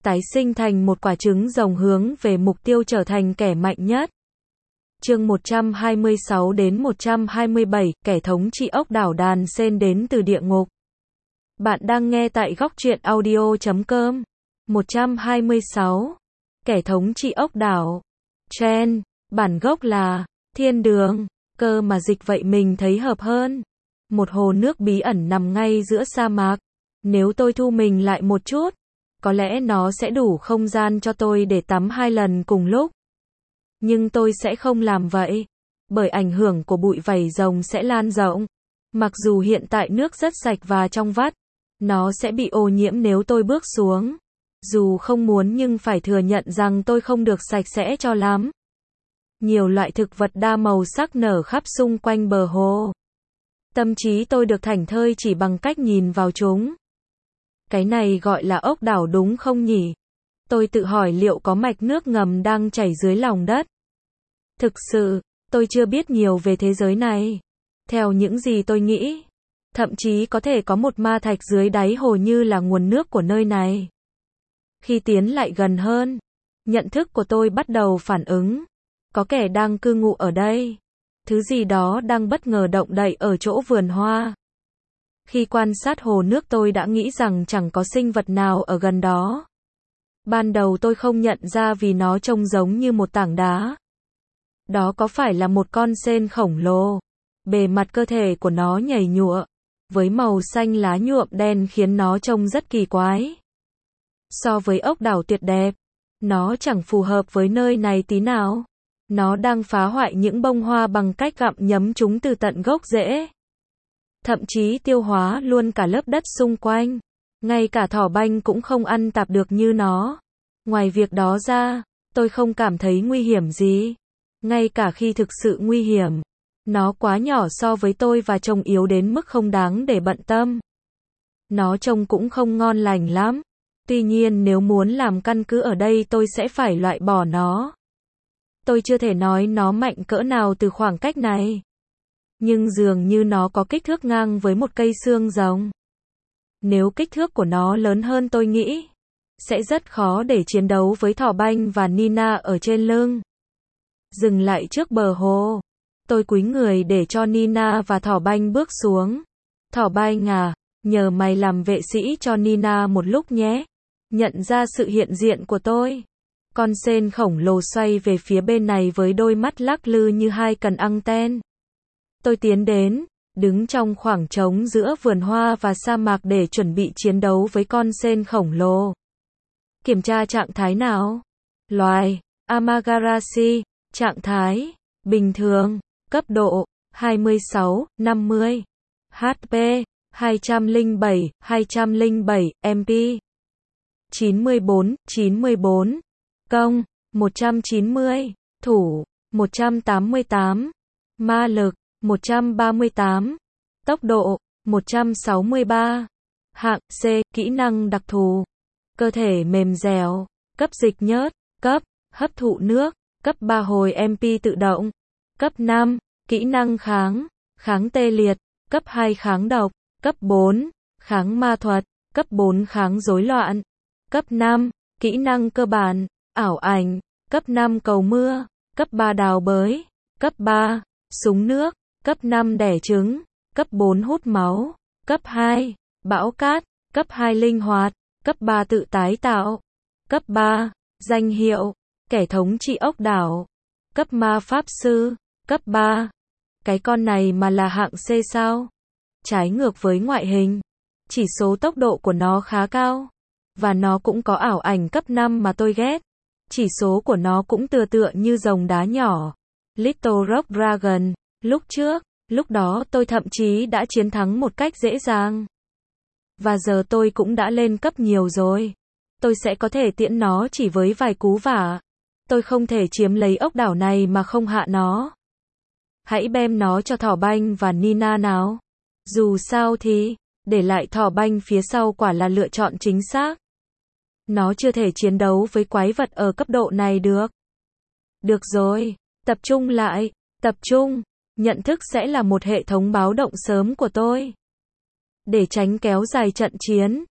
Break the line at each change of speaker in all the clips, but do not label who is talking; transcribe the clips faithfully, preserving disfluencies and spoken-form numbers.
tái sinh thành một quả trứng rồng hướng về mục tiêu trở thành kẻ mạnh nhất. Chương một trăm hai mươi sáu đến một trăm hai mươi bảy, kẻ thống trị ốc đảo đàn sên đến từ địa ngục. Bạn đang nghe tại góc truyện audio chấm com. một trăm hai mươi sáu. Kẻ thống trị ốc đảo. Chen, bản gốc là thiên đường, cơ mà dịch vậy mình thấy hợp hơn. Một hồ nước bí ẩn nằm ngay giữa sa mạc. Nếu tôi thu mình lại một chút, có lẽ nó sẽ đủ không gian cho tôi để tắm hai lần cùng lúc. Nhưng tôi sẽ không làm vậy, bởi ảnh hưởng của bụi vảy rồng sẽ lan rộng. Mặc dù hiện tại nước rất sạch và trong vắt, nó sẽ bị ô nhiễm nếu tôi bước xuống. Dù không muốn nhưng phải thừa nhận rằng tôi không được sạch sẽ cho lắm. Nhiều loại thực vật đa màu sắc nở khắp xung quanh bờ hồ. Tâm trí tôi được thảnh thơi chỉ bằng cách nhìn vào chúng. Cái này gọi là ốc đảo đúng không nhỉ? Tôi tự hỏi liệu có mạch nước ngầm đang chảy dưới lòng đất. Thực sự, tôi chưa biết nhiều về thế giới này. Theo những gì tôi nghĩ, thậm chí có thể có một ma thạch dưới đáy hồ như là nguồn nước của nơi này. Khi tiến lại gần hơn, nhận thức của tôi bắt đầu phản ứng. Có kẻ đang cư ngụ ở đây. Thứ gì đó đang bất ngờ động đậy ở chỗ vườn hoa. Khi quan sát hồ nước tôi đã nghĩ rằng chẳng có sinh vật nào ở gần đó. Ban đầu tôi không nhận ra vì nó trông giống như một tảng đá. Đó có phải là một con sên khổng lồ? Bề mặt cơ thể của nó nhầy nhụa, với màu xanh lá nhuộm đen khiến nó trông rất kỳ quái. So với ốc đảo tuyệt đẹp, nó chẳng phù hợp với nơi này tí nào. Nó đang phá hoại những bông hoa bằng cách gặm nhấm chúng từ tận gốc rễ. Thậm chí tiêu hóa luôn cả lớp đất xung quanh. Ngay cả thỏ banh cũng không ăn tạp được như nó. Ngoài việc đó ra, tôi không cảm thấy nguy hiểm gì. Ngay cả khi thực sự nguy hiểm, nó quá nhỏ so với tôi và trông yếu đến mức không đáng để bận tâm. Nó trông cũng không ngon lành lắm. Tuy nhiên nếu muốn làm căn cứ ở đây tôi sẽ phải loại bỏ nó. Tôi chưa thể nói nó mạnh cỡ nào từ khoảng cách này. Nhưng dường như nó có kích thước ngang với một cây xương rồng. Nếu kích thước của nó lớn hơn tôi nghĩ, sẽ rất khó để chiến đấu với thỏ banh và Nina ở trên lưng. Dừng lại trước bờ hồ. Tôi cúi người để cho Nina và thỏ banh bước xuống. Thỏ banh à, nhờ mày làm vệ sĩ cho Nina một lúc nhé. Nhận ra sự hiện diện của tôi. Con sên khổng lồ xoay về phía bên này với đôi mắt lắc lư như hai cần anten. Tôi tiến đến, đứng trong khoảng trống giữa vườn hoa và sa mạc để chuẩn bị chiến đấu với con sên khổng lồ. Kiểm tra trạng thái nào? Loài, Amagarashi, trạng thái, bình thường, cấp độ, hai mươi sáu, năm mươi, hát pê, hai trăm lẻ bảy, hai trăm lẻ bảy, em pê, chín mươi bốn, chín mươi bốn, công, một trăm chín mươi, thủ, một trăm tám mươi tám, ma lực, một trăm ba mươi tám, tốc độ, một trăm sáu mươi ba, hạng C, kỹ năng đặc thù, cơ thể mềm dẻo, cấp dịch nhớt, cấp, hấp thụ nước, cấp ba hồi em pê tự động, cấp năm, kỹ năng kháng, kháng tê liệt, cấp hai kháng độc, cấp bốn, kháng ma thuật, cấp bốn kháng rối loạn, cấp năm, kỹ năng cơ bản, ảo ảnh, cấp năm cầu mưa, cấp ba đào bới, cấp ba, súng nước, cấp năm đẻ trứng, cấp bốn hút máu, cấp hai, bão cát, cấp hai linh hoạt, cấp ba tự tái tạo, cấp ba, danh hiệu, kẻ thống trị ốc đảo, cấp ma pháp sư, cấp ba. Cái con này mà là hạng C sao? Trái ngược với ngoại hình, chỉ số tốc độ của nó khá cao. Và nó cũng có ảo ảnh cấp năm mà tôi ghét. Chỉ số của nó cũng tựa tựa như rồng đá nhỏ. Little Rock Dragon. Lúc trước, lúc đó tôi thậm chí đã chiến thắng một cách dễ dàng. Và giờ tôi cũng đã lên cấp nhiều rồi. Tôi sẽ có thể tiễn nó chỉ với vài cú vả. Tôi không thể chiếm lấy ốc đảo này mà không hạ nó. Hãy bem nó cho thỏ banh và Nina nào. Dù sao thì, để lại thỏ banh phía sau quả là lựa chọn chính xác. Nó chưa thể chiến đấu với quái vật ở cấp độ này được. Được rồi, tập trung lại, tập trung. Nhận thức sẽ là một hệ thống báo động sớm của tôi. Để tránh kéo dài trận chiến,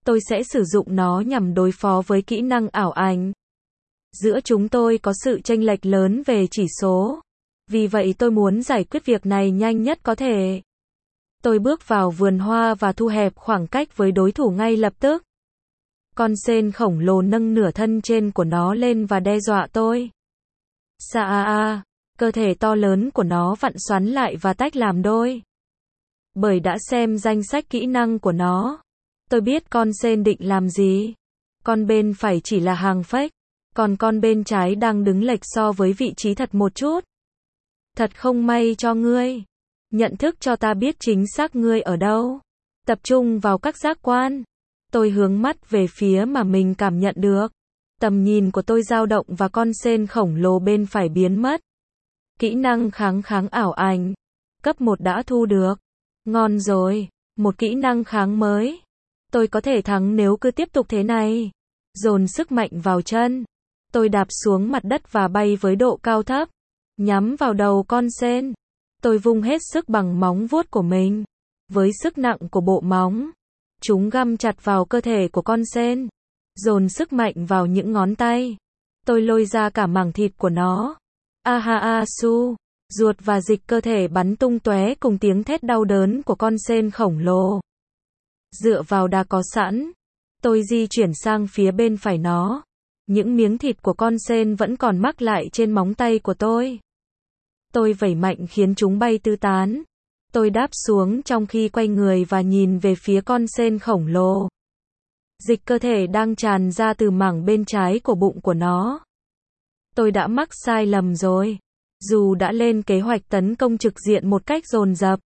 Tôi sẽ sử dụng nó nhằm đối phó với kỹ năng ảo ảnh. Giữa chúng tôi có sự chênh lệch lớn về chỉ số. Vì vậy tôi muốn giải quyết việc này nhanh nhất có thể. Tôi bước vào vườn hoa và thu hẹp khoảng cách với đối thủ ngay lập tức. Con sên khổng lồ nâng nửa thân trên của nó lên và đe dọa tôi. Sa a a, cơ thể to lớn của nó vặn xoắn lại và tách làm đôi. Bởi đã xem danh sách kỹ năng của nó, tôi biết con sên định làm gì. Con bên phải chỉ là hàng fake, còn con bên trái đang đứng lệch so với vị trí thật một chút. Thật không may cho ngươi. Nhận thức cho ta biết chính xác ngươi ở đâu. Tập trung vào các giác quan. Tôi hướng mắt về phía mà mình cảm nhận được. Tầm nhìn của tôi dao động và con sên khổng lồ bên phải biến mất. Kỹ năng kháng kháng ảo ảnh. Cấp một đã thu được. Ngon rồi. Một kỹ năng kháng mới. Tôi có thể thắng nếu cứ tiếp tục thế này. Dồn sức mạnh vào chân. Tôi đạp xuống mặt đất và bay với độ cao thấp. Nhắm vào đầu con sên. Tôi vung hết sức bằng móng vuốt của mình. Với sức nặng của bộ móng, chúng găm chặt vào cơ thể của con sên. Dồn sức mạnh vào những ngón tay. Tôi lôi ra cả mảng thịt của nó. Aha a su. Ruột và dịch cơ thể bắn tung tóe cùng tiếng thét đau đớn của con sên khổng lồ. Dựa vào đà có sẵn, tôi di chuyển sang phía bên phải nó. Những miếng thịt của con sên vẫn còn mắc lại trên móng tay của tôi. Tôi vẩy mạnh khiến chúng bay tứ tán. Tôi đáp xuống trong khi quay người và nhìn về phía con sên khổng lồ. Dịch cơ thể đang tràn ra từ mảng bên trái của bụng của nó. Tôi đã mắc sai lầm rồi. Dù đã lên kế hoạch tấn công trực diện một cách dồn dập,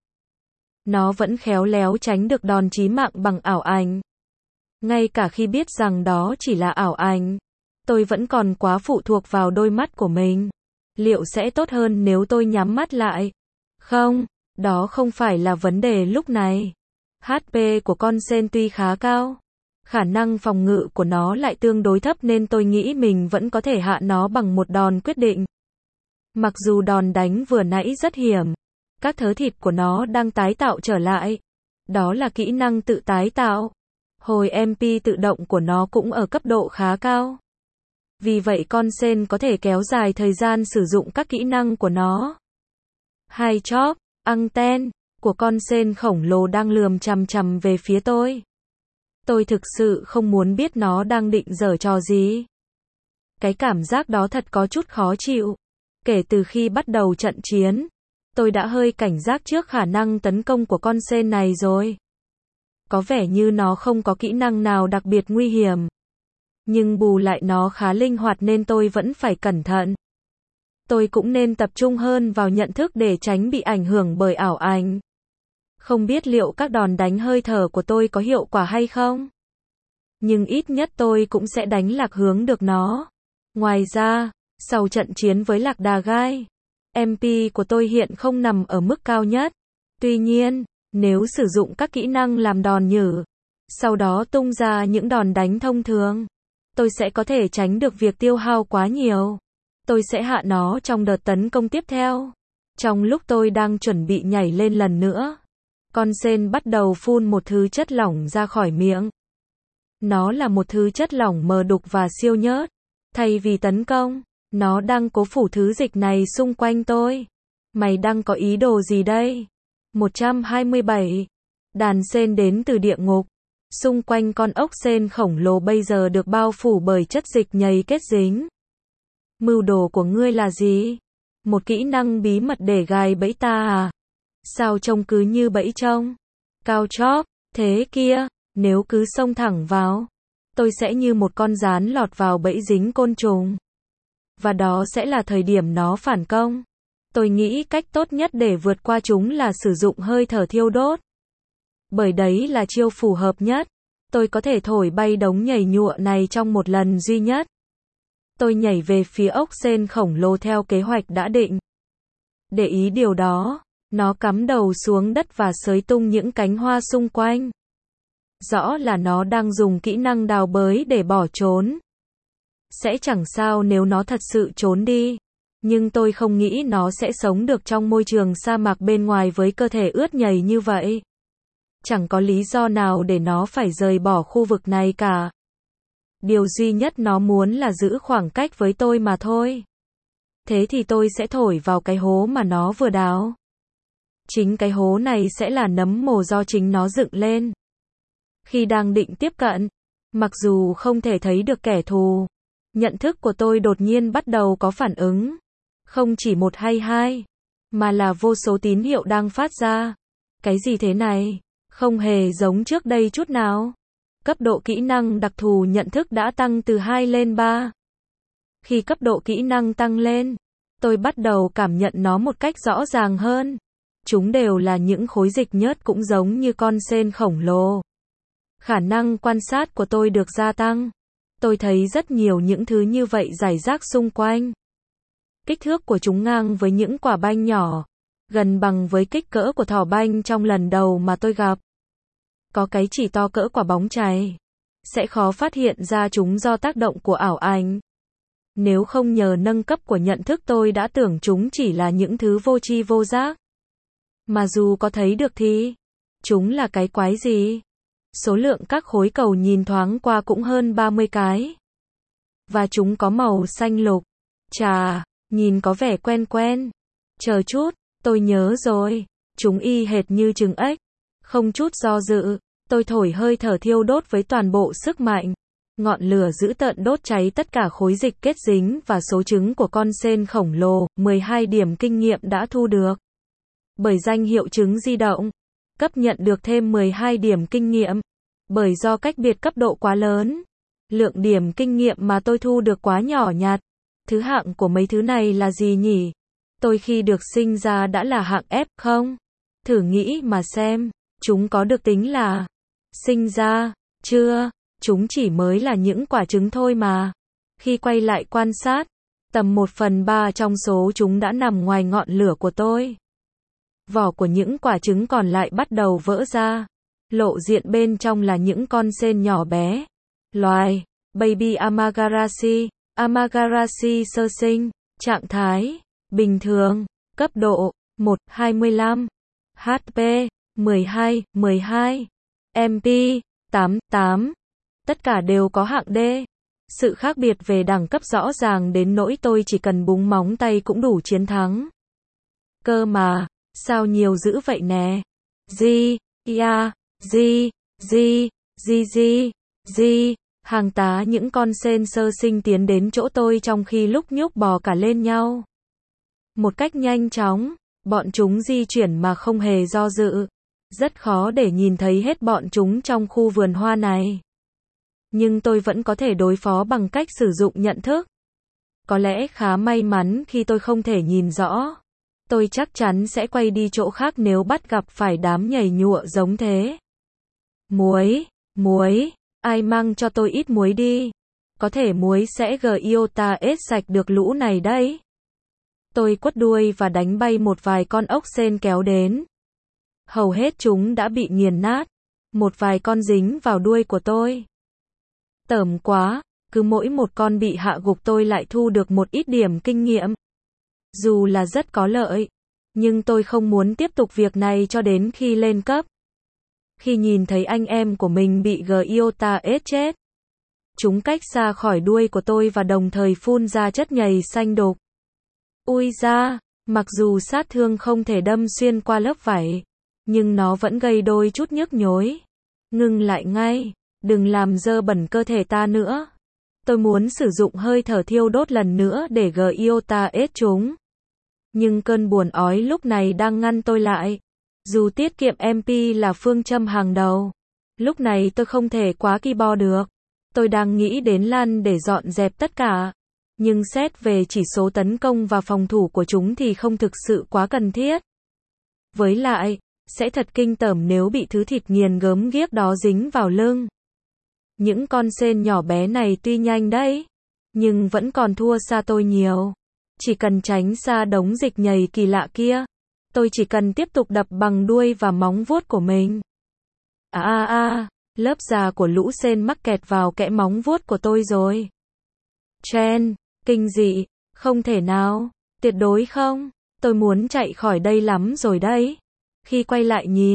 nó vẫn khéo léo tránh được đòn chí mạng bằng ảo ảnh. Ngay cả khi biết rằng đó chỉ là ảo ảnh, tôi vẫn còn quá phụ thuộc vào đôi mắt của mình. Liệu sẽ tốt hơn nếu tôi nhắm mắt lại? Không, đó không phải là vấn đề lúc này. hát pê của con sên tuy khá cao, khả năng phòng ngự của nó lại tương đối thấp nên tôi nghĩ mình vẫn có thể hạ nó bằng một đòn quyết định. Mặc dù đòn đánh vừa nãy rất hiểm, các thớ thịt của nó đang tái tạo trở lại. Đó là kỹ năng tự tái tạo. Hồi em pê tự động của nó cũng ở cấp độ khá cao. Vì vậy con sên có thể kéo dài thời gian sử dụng các kỹ năng của nó. Hai chóp, anten của con sên khổng lồ đang lườm chằm chằm về phía tôi. Tôi thực sự không muốn biết nó đang định giở trò gì. Cái cảm giác đó thật có chút khó chịu. Kể từ khi bắt đầu trận chiến, tôi đã hơi cảnh giác trước khả năng tấn công của con sên này rồi. Có vẻ như nó không có kỹ năng nào đặc biệt nguy hiểm. Nhưng bù lại nó khá linh hoạt nên tôi vẫn phải cẩn thận. Tôi cũng nên tập trung hơn vào nhận thức để tránh bị ảnh hưởng bởi ảo ảnh. Không biết liệu các đòn đánh hơi thở của tôi có hiệu quả hay không? Nhưng ít nhất tôi cũng sẽ đánh lạc hướng được nó. Ngoài ra, sau trận chiến với Lạc Đà Gai, em pê của tôi hiện không nằm ở mức cao nhất. Tuy nhiên, nếu sử dụng các kỹ năng làm đòn nhử, sau đó tung ra những đòn đánh thông thường, tôi sẽ có thể tránh được việc tiêu hao quá nhiều. Tôi sẽ hạ nó trong đợt tấn công tiếp theo. Trong lúc tôi đang chuẩn bị nhảy lên lần nữa, con sên bắt đầu phun một thứ chất lỏng ra khỏi miệng. Nó là một thứ chất lỏng mờ đục và siêu nhớt. Thay vì tấn công, nó đang cố phủ thứ dịch này xung quanh tôi. Mày đang có ý đồ gì đây? một trăm hai mươi bảy. Đàn sên đến từ địa ngục. Xung quanh con ốc sên khổng lồ bây giờ được bao phủ bởi chất dịch nhầy kết dính. Mưu đồ của ngươi là gì? Một kỹ năng bí mật để gài bẫy ta à? Sao trông cứ như bẫy trông? Cao chóp, thế kia, nếu cứ xông thẳng vào, tôi sẽ như một con gián lọt vào bẫy dính côn trùng. Và đó sẽ là thời điểm nó phản công. Tôi nghĩ cách tốt nhất để vượt qua chúng là sử dụng hơi thở thiêu đốt. Bởi đấy là chiêu phù hợp nhất. Tôi có thể thổi bay đống nhảy nhụa này trong một lần duy nhất. Tôi nhảy về phía ốc sên khổng lồ theo kế hoạch đã định. Để ý điều đó, nó cắm đầu xuống đất và xới tung những cánh hoa xung quanh. Rõ là nó đang dùng kỹ năng đào bới để bỏ trốn. Sẽ chẳng sao nếu nó thật sự trốn đi. Nhưng tôi không nghĩ nó sẽ sống được trong môi trường sa mạc bên ngoài với cơ thể ướt nhầy như vậy. Chẳng có lý do nào để nó phải rời bỏ khu vực này cả. Điều duy nhất nó muốn là giữ khoảng cách với tôi mà thôi. Thế thì tôi sẽ thổi vào cái hố mà nó vừa đào. Chính cái hố này sẽ là nấm mồ do chính nó dựng lên. Khi đang định tiếp cận, mặc dù không thể thấy được kẻ thù, nhận thức của tôi đột nhiên bắt đầu có phản ứng. Không chỉ một hay hai, mà là vô số tín hiệu đang phát ra. Cái gì thế này? Không hề giống trước đây chút nào. Cấp độ kỹ năng đặc thù nhận thức đã tăng từ hai lên ba. Khi cấp độ kỹ năng tăng lên, tôi bắt đầu cảm nhận nó một cách rõ ràng hơn. Chúng đều là những khối dịch nhớt cũng giống như con sên khổng lồ. Khả năng quan sát của tôi được gia tăng. Tôi thấy rất nhiều những thứ như vậy rải rác xung quanh. Kích thước của chúng ngang với những quả banh nhỏ, gần bằng với kích cỡ của thỏ banh trong lần đầu mà tôi gặp. Có cái chỉ to cỡ quả bóng chày. Sẽ khó phát hiện ra chúng do tác động của ảo ảnh. Nếu không nhờ nâng cấp của nhận thức tôi đã tưởng chúng chỉ là những thứ vô tri vô giác. Mà dù có thấy được thì, chúng là cái quái gì? Số lượng các khối cầu nhìn thoáng qua cũng hơn ba mươi cái. Và chúng có màu xanh lục. Chà, nhìn có vẻ quen quen. Chờ chút, tôi nhớ rồi. Chúng y hệt như trứng ếch. Không chút do dự, tôi thổi hơi thở thiêu đốt với toàn bộ sức mạnh. Ngọn lửa dữ tợn đốt cháy tất cả khối dịch kết dính và số trứng của con sên khổng lồ. mười hai điểm kinh nghiệm đã thu được. Bởi danh hiệu trứng di động, cấp nhận được thêm mười hai điểm kinh nghiệm. Bởi do cách biệt cấp độ quá lớn, lượng điểm kinh nghiệm mà tôi thu được quá nhỏ nhặt. Thứ hạng của mấy thứ này là gì nhỉ? Tôi khi được sinh ra đã là hạng F không? Thử nghĩ mà xem, chúng có được tính là sinh ra, chưa? Chúng chỉ mới là những quả trứng thôi mà. Khi quay lại quan sát, tầm một phần ba trong số chúng đã nằm ngoài ngọn lửa của tôi. Vỏ của những quả trứng còn lại bắt đầu vỡ ra. Lộ diện bên trong là những con sên nhỏ bé. Loài Baby Amalgaraci, Amalgaraci sơ sinh, trạng thái bình thường, cấp độ một hai mươi lăm, hát pê mười hai mười hai, em pê tám tám. Tất cả đều có hạng D. Sự khác biệt về đẳng cấp rõ ràng đến nỗi tôi chỉ cần búng móng tay cũng đủ chiến thắng. Cơ mà, sao nhiều dữ vậy nè? G, ia, G, G, G, G, G. Hàng tá những con sên sơ sinh tiến đến chỗ tôi trong khi lúc nhúc bò cả lên nhau. Một cách nhanh chóng, bọn chúng di chuyển mà không hề do dự. Rất khó để nhìn thấy hết bọn chúng trong khu vườn hoa này. Nhưng tôi vẫn có thể đối phó bằng cách sử dụng nhận thức. Có lẽ khá may mắn khi tôi không thể nhìn rõ. Tôi chắc chắn sẽ quay đi chỗ khác nếu bắt gặp phải đám nhảy nhụa giống thế. Muối, muối, ai mang cho tôi ít muối đi. Có thể muối sẽ giota ết sạch được lũ này đấy. Tôi quất đuôi và đánh bay một vài con ốc sên kéo đến. Hầu hết chúng đã bị nghiền nát. Một vài con dính vào đuôi của tôi. Tởm quá, cứ mỗi một con bị hạ gục tôi lại thu được một ít điểm kinh nghiệm. Dù là rất có lợi, nhưng tôi không muốn tiếp tục việc này cho đến khi lên cấp. Khi nhìn thấy anh em của mình bị giota ết chết, chúng cách xa khỏi đuôi của tôi và đồng thời phun ra chất nhầy xanh đục. Ui da, mặc dù sát thương không thể đâm xuyên qua lớp vảy, nhưng nó vẫn gây đôi chút nhức nhối. Ngừng lại ngay, đừng làm dơ bẩn cơ thể ta nữa. Tôi muốn sử dụng hơi thở thiêu đốt lần nữa để giota ết chúng. Nhưng cơn buồn ói lúc này đang ngăn tôi lại. Dù tiết kiệm em pê là phương châm hàng đầu, lúc này tôi không thể quá ki bo được. Tôi đang nghĩ đến lăn để dọn dẹp tất cả. Nhưng xét về chỉ số tấn công và phòng thủ của chúng thì không thực sự quá cần thiết. Với lại, sẽ thật kinh tởm nếu bị thứ thịt nghiền gớm ghiếc đó dính vào lưng. Những con sên nhỏ bé này tuy nhanh đấy, nhưng vẫn còn thua xa tôi nhiều. Chỉ cần tránh xa đống dịch nhầy kỳ lạ kia, tôi chỉ cần tiếp tục đập bằng đuôi và móng vuốt của mình. À à à, lớp da của lũ sên mắc kẹt vào kẽ móng vuốt của tôi rồi. Chen, kinh dị, không thể nào, tuyệt đối không, tôi muốn chạy khỏi đây lắm rồi đấy. Khi quay lại nhìn,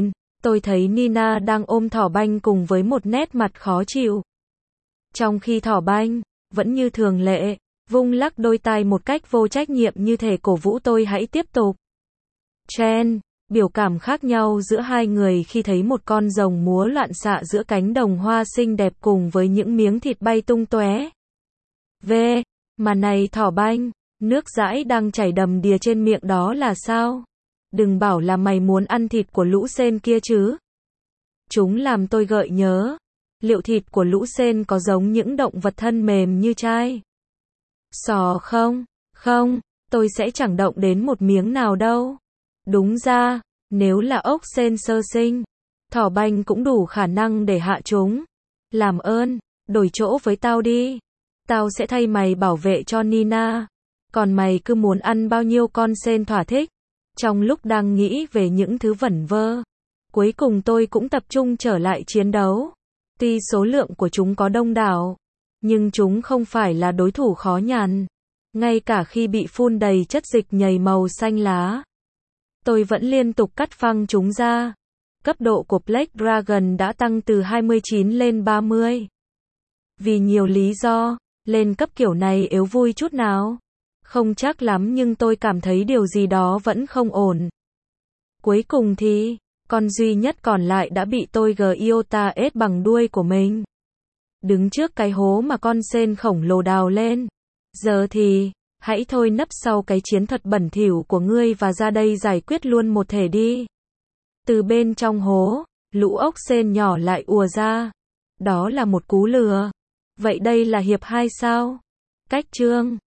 Tôi thấy Nina đang ôm Thỏ Banh cùng với một nét mặt khó chịu. Trong khi Thỏ Banh, vẫn như thường lệ, vung lắc đôi tay một cách vô trách nhiệm như thể cổ vũ tôi hãy tiếp tục. Chen, biểu cảm khác nhau giữa hai người khi thấy một con rồng múa loạn xạ giữa cánh đồng hoa xinh đẹp cùng với những miếng thịt bay tung tóe. V, mà này Thỏ Banh, nước dãi đang chảy đầm đìa trên miệng đó là sao? Đừng bảo là mày muốn ăn thịt của lũ sên kia chứ. Chúng làm tôi gợi nhớ. Liệu thịt của lũ sên có giống những động vật thân mềm như trai? Sò không? Không, tôi sẽ chẳng động đến một miếng nào đâu. Đúng ra, nếu là ốc sên sơ sinh, Thỏ Banh cũng đủ khả năng để hạ chúng. Làm ơn, đổi chỗ với tao đi. Tao sẽ thay mày bảo vệ cho Nina. Còn mày cứ muốn ăn bao nhiêu con sên thỏa thích. Trong lúc đang nghĩ về những thứ vẩn vơ, cuối cùng tôi cũng tập trung trở lại chiến đấu. Tuy số lượng của chúng có đông đảo, nhưng chúng không phải là đối thủ khó nhằn. Ngay cả khi bị phun đầy chất dịch nhầy màu xanh lá, tôi vẫn liên tục cắt phăng chúng ra. Cấp độ của Black Dragon đã tăng từ hai mươi chín lên ba mươi. Vì nhiều lý do, lên cấp kiểu này yếu vui chút nào. Không chắc lắm nhưng tôi cảm thấy điều gì đó vẫn không ổn. Cuối cùng thì, con duy nhất còn lại đã bị tôi Giota ết bằng đuôi của mình. Đứng trước cái hố mà con sên khổng lồ đào lên. Giờ thì, hãy thôi nấp sau cái chiến thuật bẩn thỉu của ngươi và ra đây giải quyết luôn một thể đi. Từ bên trong hố, lũ ốc sên nhỏ lại ùa ra. Đó là một cú lừa. Vậy đây là hiệp hai sao? Cách chương